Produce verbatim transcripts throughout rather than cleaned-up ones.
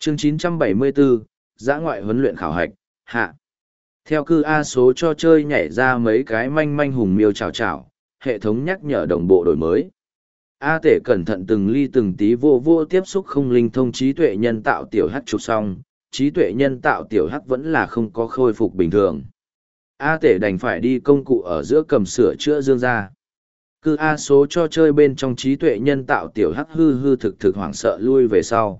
Chương chín trăm bảy mươi bốn, Dã ngoại huấn luyện khảo hạch, hạ. Theo cư A số cho chơi nhảy ra mấy cái manh manh hùng miêu chào chào, hệ thống nhắc nhở đồng bộ đổi mới. A tể cẩn thận từng ly từng tí vô vô tiếp xúc không linh thông trí tuệ nhân tạo tiểu hắc chụp xong, trí tuệ nhân tạo tiểu hắc vẫn là không có khôi phục bình thường. A tể đành phải đi công cụ ở giữa cầm sửa chữa dương ra. Cư A số cho chơi bên trong trí tuệ nhân tạo tiểu hắc hư hư thực thực hoảng sợ lui về sau.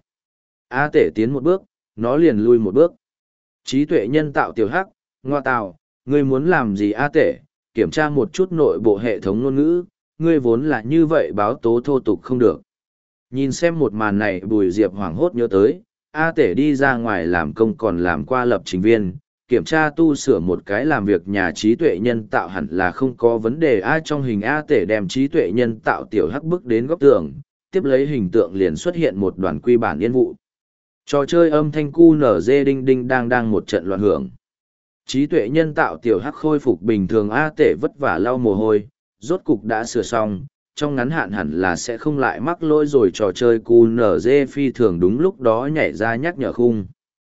A tể tiến một bước, nó liền lui một bước. Trí tuệ nhân tạo tiểu hắc, ngoa tạo, ngươi muốn làm gì A tể, kiểm tra một chút nội bộ hệ thống ngôn ngữ, ngươi vốn là như vậy báo tố thô tục không được. Nhìn xem một màn này Bùi Diệp hoảng hốt nhớ tới, A tể đi ra ngoài làm công còn làm qua lập trình viên, kiểm tra tu sửa một cái làm việc nhà trí tuệ nhân tạo hẳn là không có vấn đề. Ai trong hình A tể đem trí tuệ nhân tạo tiểu hắc bước đến góc tường, tiếp lấy hình tượng liền xuất hiện một đoàn quy bản yên vụ. Trò chơi âm thanh cu nở dê đinh đinh đang đang một trận loạn hưởng. Trí tuệ nhân tạo tiểu hắc khôi phục bình thường. A tể vất vả lau mồ hôi, rốt cục đã sửa xong, trong ngắn hạn hẳn là sẽ không lại mắc lỗi rồi. Trò chơi cu nở dê phi thường đúng lúc đó nhảy ra nhắc nhở khung.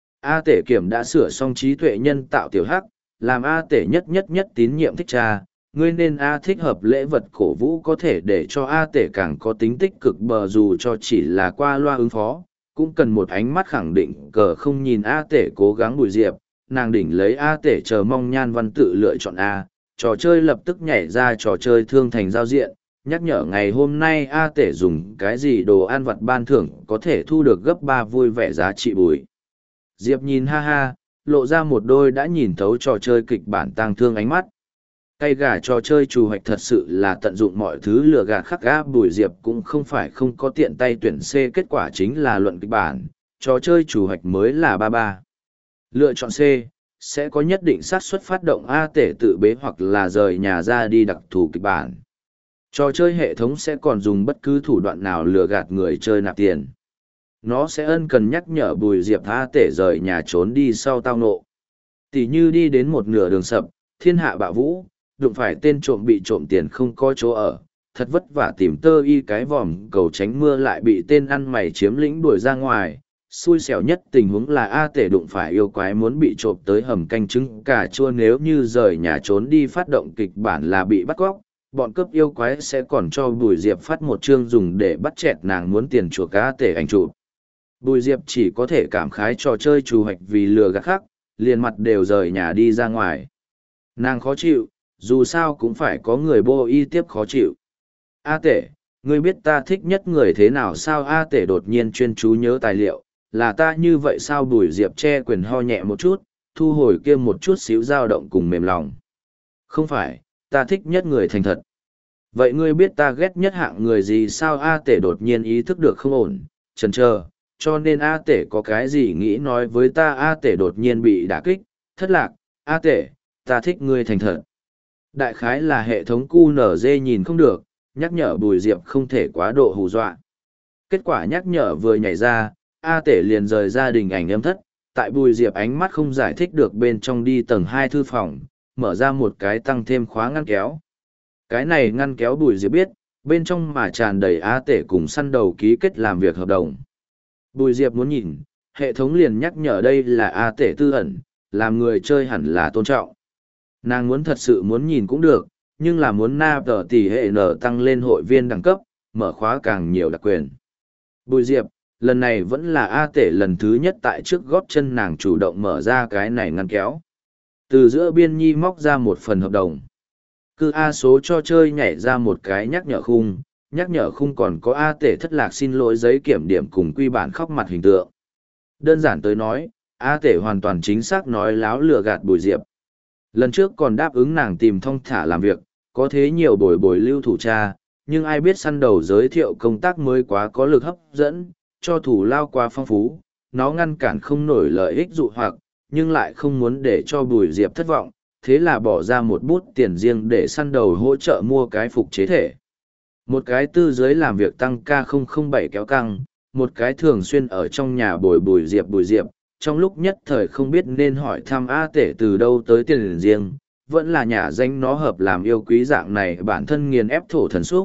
A tể kiểm đã sửa xong trí tuệ nhân tạo tiểu hắc, làm A tể nhất nhất nhất tín nhiệm thích cha, ngươi nên A thích hợp lễ vật cổ vũ có thể để cho A tể càng có tính tích cực bờ dù cho chỉ là qua loa ứng phó, cũng cần một ánh mắt khẳng định cờ không nhìn A tể cố gắng Bùi Diệp, nàng đỉnh lấy A tể chờ mong nhan văn tự lựa chọn A, trò chơi lập tức nhảy ra trò chơi thương thành giao diện, nhắc nhở ngày hôm nay A tể dùng cái gì đồ ăn vặt ban thưởng có thể thu được gấp ba vui vẻ giá trị Bùi Diệp nhìn ha ha, lộ ra một đôi đã nhìn thấu trò chơi kịch bản tang thương ánh mắt. Cây gà trò chơi trù hoạch thật sự là tận dụng mọi thứ lừa gạt khắc gã. Bùi Diệp cũng không phải không có tiện tay tuyển C, kết quả chính là luận kịch bản, trò chơi trù hoạch mới là ba ba. Lựa chọn C, sẽ có nhất định xác suất phát động A tể tự bế hoặc là rời nhà ra đi đặc thù kịch bản. Trò chơi hệ thống sẽ còn dùng bất cứ thủ đoạn nào lừa gạt người chơi nạp tiền. Nó sẽ ân cần nhắc nhở Bùi Diệp A tể rời nhà trốn đi sau tao nộ. Tỷ như đi đến một nửa đường sập, thiên hạ bạo vũ, đụng phải tên trộm bị trộm tiền không có chỗ ở, thật vất vả tìm tơ y cái vòm cầu tránh mưa lại bị tên ăn mày chiếm lĩnh đuổi ra ngoài. Xui xẻo nhất tình huống là A tể đụng phải yêu quái muốn bị trộm tới hầm canh trứng cà chua, nếu như rời nhà trốn đi phát động kịch bản là bị bắt cóc, bọn cướp yêu quái sẽ còn cho Bùi Diệp phát một chương dùng để bắt chẹt nàng muốn tiền chuộc A tể ảnh chụp. Bùi Diệp chỉ có thể cảm khái trò chơi trù hoạch vì lừa gạt khác, liền mặt đều rời nhà đi ra ngoài. Nàng khó chịu, dù sao cũng phải có người bô y tiếp khó chịu. A tể, ngươi biết ta thích nhất người thế nào sao? A tể đột nhiên chuyên chú nhớ tài liệu, là ta như vậy sao? Bùi Diệp che quyền ho nhẹ một chút, thu hồi kia một chút xíu dao động cùng mềm lòng. Không phải, ta thích nhất người thành thật. Vậy ngươi biết ta ghét nhất hạng người gì sao? A tể đột nhiên ý thức được không ổn, chần chờ, cho nên A tể có cái gì nghĩ nói với ta? A tể đột nhiên bị đả kích, thất lạc. A tể, ta thích ngươi thành thật. Đại khái là hệ thống cu nở dê nhìn không được, nhắc nhở Bùi Diệp không thể quá độ hù dọa. Kết quả nhắc nhở vừa nhảy ra, A tể liền rời ra đình ảnh âm thất, tại Bùi Diệp ánh mắt không giải thích được bên trong đi tầng hai thư phòng, mở ra một cái tăng thêm khóa ngăn kéo. Cái này ngăn kéo Bùi Diệp biết, bên trong mà tràn đầy A tể cùng săn đầu ký kết làm việc hợp đồng. Bùi Diệp muốn nhìn, hệ thống liền nhắc nhở đây là A tể tư ẩn, làm người chơi hẳn là tôn trọng. Nàng muốn thật sự muốn nhìn cũng được, nhưng là muốn na tờ tỷ hệ nở tăng lên hội viên đẳng cấp, mở khóa càng nhiều đặc quyền. Bùi Diệp, lần này vẫn là A tể lần thứ nhất tại trước gót chân nàng chủ động mở ra cái này ngăn kéo. Từ giữa biên nhi móc ra một phần hợp đồng. Cứ A số cho chơi nhảy ra một cái nhắc nhở khung, nhắc nhở khung còn có A tể thất lạc xin lỗi giấy kiểm điểm cùng quy bản khóc mặt hình tượng. Đơn giản tới nói, A tể hoàn toàn chính xác nói láo lừa gạt Bùi Diệp. Lần trước còn đáp ứng nàng tìm thong thả làm việc, có thế nhiều bồi bồi lưu thủ cha, nhưng ai biết săn đầu giới thiệu công tác mới quá có lực hấp dẫn, cho thủ lao quá phong phú, nó ngăn cản không nổi lợi ích dụ hoặc, nhưng lại không muốn để cho Bùi Diệp thất vọng, thế là bỏ ra một bút tiền riêng để săn đầu hỗ trợ mua cái phục chế thể. Một cái tư giới làm việc tăng ca không không bảy kéo căng, một cái thường xuyên ở trong nhà bồi Bùi Diệp Bùi Diệp, trong lúc nhất thời không biết nên hỏi thăm A tể từ đâu tới tiền riêng, vẫn là nhà danh nó hợp làm yêu quý dạng này bản thân nghiền ép thổ thần xúc,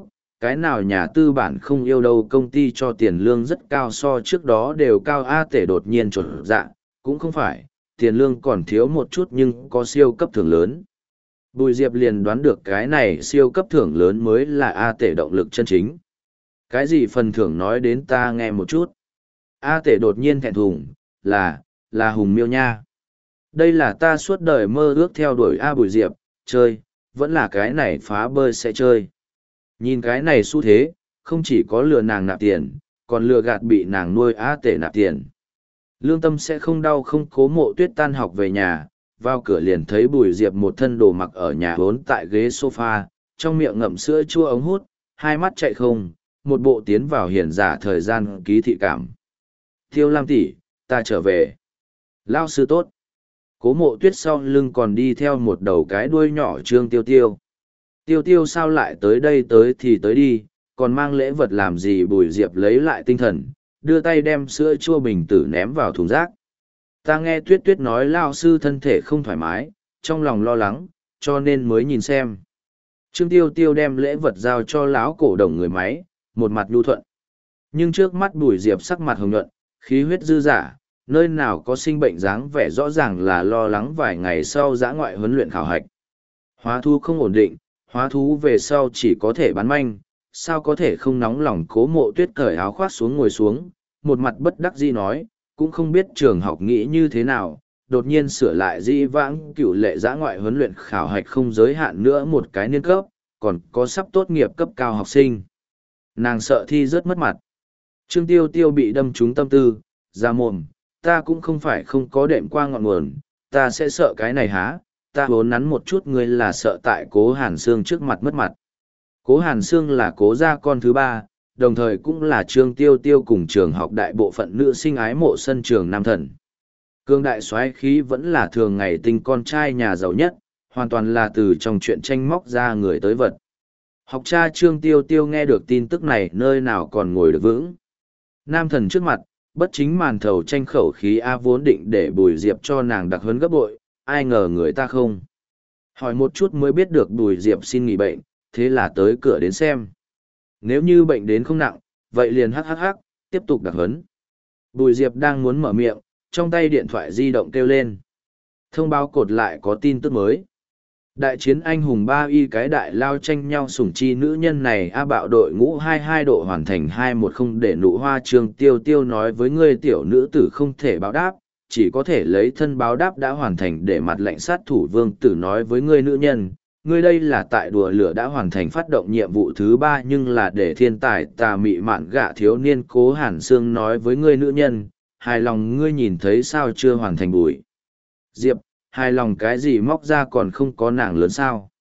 cái nào nhà tư bản không yêu đâu, công ty cho tiền lương rất cao, so trước đó đều cao. A Tể đột nhiên trột dạ, cũng không phải, tiền lương còn thiếu một chút nhưng có siêu cấp thưởng lớn. Bùi Diệp liền đoán được cái này siêu cấp thưởng lớn mới là A Tể động lực chân chính. Cái gì phần thưởng nói đến ta nghe một chút. A Tể đột nhiên thẹn thùng, là, là Hùng Miêu nha. Đây là ta suốt đời mơ ước theo đuổi. A Bùi Diệp, chơi, vẫn là cái này phá bơi sẽ chơi. Nhìn cái này xu thế, không chỉ có lừa nàng nạp tiền, còn lừa gạt bị nàng nuôi A Tể nạp tiền. Lương tâm sẽ không đau không. Cố Mộ Tuyết tan học về nhà, vào cửa liền thấy Bùi Diệp một thân đồ mặc ở nhà vốn tại ghế sofa, trong miệng ngậm sữa chua ống hút, hai mắt chạy không, một bộ tiến vào hiền giả thời gian ký thị cảm. Tiêu Lam tỷ, ta trở về. Lao sư tốt. Cố Mộ Tuyết sau lưng còn đi theo một đầu cái đuôi nhỏ Trương Tiêu Tiêu. Tiêu Tiêu sao lại tới đây, tới thì tới đi, còn mang lễ vật làm gì? Bùi Diệp lấy lại tinh thần, đưa tay đem sữa chua bình tử ném vào thùng rác. Ta nghe Tuyết Tuyết nói Lao sư thân thể không thoải mái, trong lòng lo lắng, cho nên mới nhìn xem. Trương Tiêu Tiêu đem lễ vật giao cho lão cổ đồng người máy, một mặt nhu thuận. Nhưng trước mắt Bùi Diệp sắc mặt hồng nhuận, khí huyết dư dả, nơi nào có sinh bệnh dáng vẻ, rõ ràng là lo lắng vài ngày sau dã ngoại huấn luyện khảo hạch. Hóa thú không ổn định, hóa thú về sau chỉ có thể bán manh, sao có thể không nóng lòng? Cố Mộ Tuyết cởi áo khoác xuống ngồi xuống, một mặt bất đắc dĩ nói, cũng không biết trường học nghĩ như thế nào, đột nhiên sửa lại dĩ vãng cựu lệ dã ngoại huấn luyện khảo hạch không giới hạn nữa một cái niên cấp, còn có sắp tốt nghiệp cấp cao học sinh. Nàng sợ thi rớt mất mặt. Trương Tiêu Tiêu bị đâm trúng tâm tư, ra mồm, ta cũng không phải không có đệm qua ngọn nguồn, ta sẽ sợ cái này há, ta vốn nắn một chút ngươi là sợ tại Cố Hàn Sương trước mặt mất mặt. Cố Hàn Sương là Cố gia con thứ ba, đồng thời cũng là Trương Tiêu Tiêu cùng trường học đại bộ phận nữ sinh ái mộ sân trường nam thần. Cương đại soái khí vẫn là thường ngày tinh con trai nhà giàu nhất, hoàn toàn là từ trong chuyện tranh móc ra người tới vật. Học cha Trương Tiêu Tiêu nghe được tin tức này nơi nào còn ngồi được vững. Nam thần trước mặt, bất chính màn thầu tranh khẩu khí A vốn định để Bùi Diệp cho nàng đặc huấn gấp bội, ai ngờ người ta không. Hỏi một chút mới biết được Bùi Diệp xin nghỉ bệnh, thế là tới cửa đến xem. Nếu như bệnh đến không nặng, vậy liền hắc hắc hắc, tiếp tục đặc huấn. Bùi Diệp đang muốn mở miệng, trong tay điện thoại di động kêu lên. Thông báo cột lại có tin tức mới. Đại chiến anh hùng ba y cái đại lao tranh nhau sủng chi nữ nhân này A bạo đội ngũ hai mươi hai độ hoàn thành hai một không để nụ hoa. Trương Tiêu Tiêu nói với ngươi tiểu nữ tử không thể báo đáp, chỉ có thể lấy thân báo đáp đã hoàn thành để mặt lệnh sát thủ Vương Tử nói với ngươi nữ nhân. Ngươi đây là tại đùa lửa đã hoàn thành phát động nhiệm vụ thứ ba nhưng là để thiên tài tà mị mạn gạ thiếu niên. Cố Hàn Sương nói với ngươi nữ nhân, hài lòng ngươi nhìn thấy sao chưa hoàn thành. Bùi Diệp, hài lòng cái gì, móc ra còn không có nàng lớn sao?